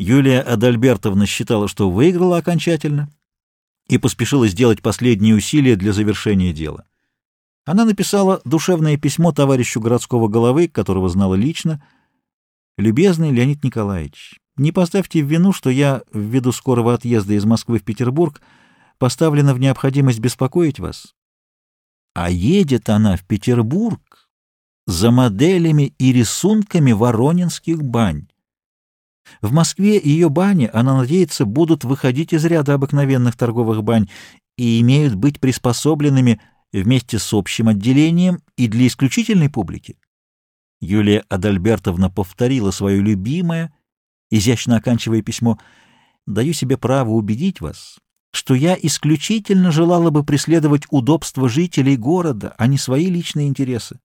Юлия Адальбертовна считала, что выиграла окончательно, и поспешила сделать последние усилия для завершения дела. Она написала душевное письмо товарищу городского головы, которого знала лично. «Любезный Леонид Николаевич, не поставьте в вину, что я, ввиду скорого отъезда из Москвы в Петербург, поставлена в необходимость беспокоить вас. А едет она в Петербург за моделями и рисунками воронинских бань. В Москве ее бани, она надеется, будут выходить из ряда обыкновенных торговых бань и имеют быть приспособленными вместе с общим отделением и для исключительной публики». Юлия Адальбертовна повторила свое любимое, изящно оканчивая письмо: «Даю себе право убедить вас, что я исключительно желала бы преследовать удобство жителей города, а не свои личные интересы».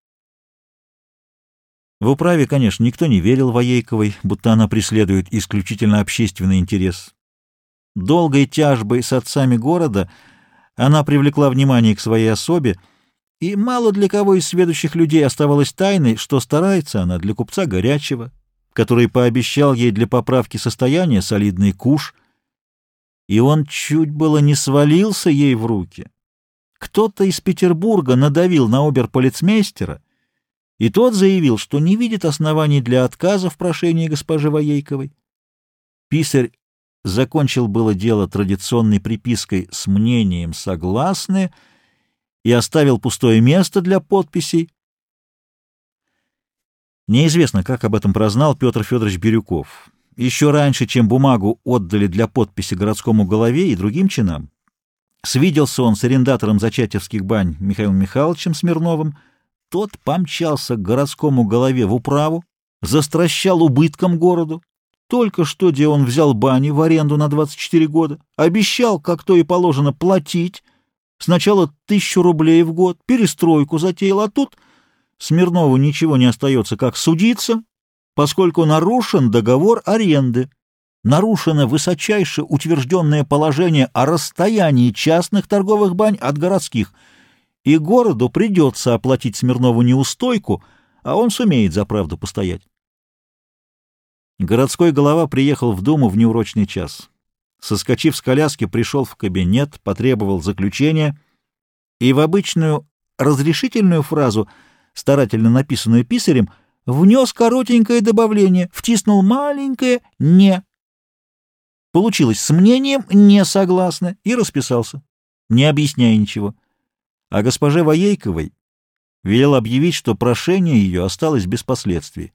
В управе, конечно, никто не верил Воейковой, будто она преследует исключительно общественный интерес. Долгой тяжбой с отцами города она привлекла внимание к своей особе, и мало для кого из сведущих людей оставалось тайной, что старается она для купца Горячего, который пообещал ей для поправки состояния солидный куш, и он чуть было не свалился ей в руки. Кто-то из Петербурга надавил на оберполицмейстера, и тот заявил, что не видит оснований для отказа в прошении госпожи Воейковой. Писарь закончил было дело традиционной припиской с мнением «согласны» и оставил пустое место для подписей. Неизвестно, как об этом прознал Петр Федорович Бирюков. Еще раньше, чем бумагу отдали для подписи городскому голове и другим чинам, свиделся он с арендатором Зачатевских бань Михаилом Михайловичем Смирновым. Тот помчался к городскому голове в управу, застращал убытком городу. Только что, где он взял бани в аренду на 24 года, обещал, как то и положено, платить. Сначала 1000 рублей в год, перестройку затеял, а тут Смирнову ничего не остается, как судиться, поскольку нарушен договор аренды, нарушено высочайше утвержденное положение о расстоянии частных торговых бань от городских, и городу придется оплатить Смирнову неустойку, а он сумеет за правду постоять. Городской голова приехал в Думу в неурочный час. Соскочив с коляски, пришел в кабинет, потребовал заключения и в обычную разрешительную фразу, старательно написанную писарем, внес коротенькое добавление, втиснул маленькое «не». Получилось с мнением «не согласны» и расписался, не объясняя ничего. А госпоже Воейковой велел объявить, что прошение ее осталось без последствий.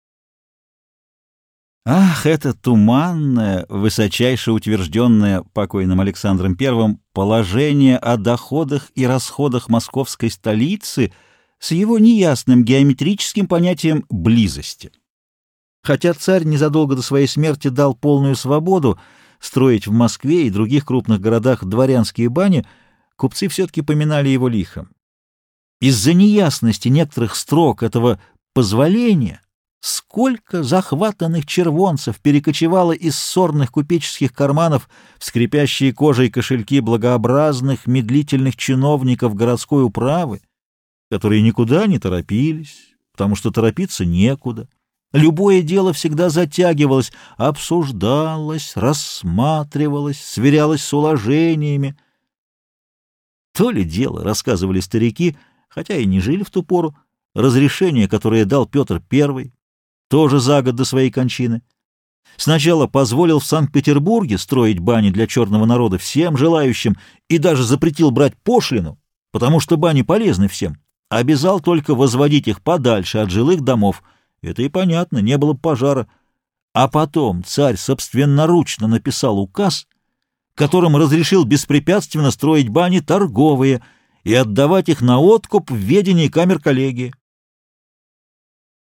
Ах, это туманное, высочайше утвержденное покойным Александром I положение о доходах и расходах московской столицы с его неясным геометрическим понятием близости. Хотя царь незадолго до своей смерти дал полную свободу строить в Москве и других крупных городах дворянские бани, купцы все-таки поминали его лихо. Из-за неясности некоторых строк этого позволения сколько захватанных червонцев перекочевало из ссорных купеческих карманов в скрипящие кожей кошельки благообразных медлительных чиновников городской управы, которые никуда не торопились, потому что торопиться некуда. Любое дело всегда затягивалось, обсуждалось, рассматривалось, сверялось с уложениями. То ли дело, рассказывали старики, хотя и не жили в ту пору, разрешение, которое дал Петр I, тоже за год до своей кончины. Сначала позволил в Санкт-Петербурге строить бани для черного народа всем желающим и даже запретил брать пошлину, потому что бани полезны всем. Обязал только возводить их подальше от жилых домов. Это и понятно, не было пожара. А потом царь собственноручно написал указ, которым разрешил беспрепятственно строить бани торговые и отдавать их на откуп в ведение камер коллегии.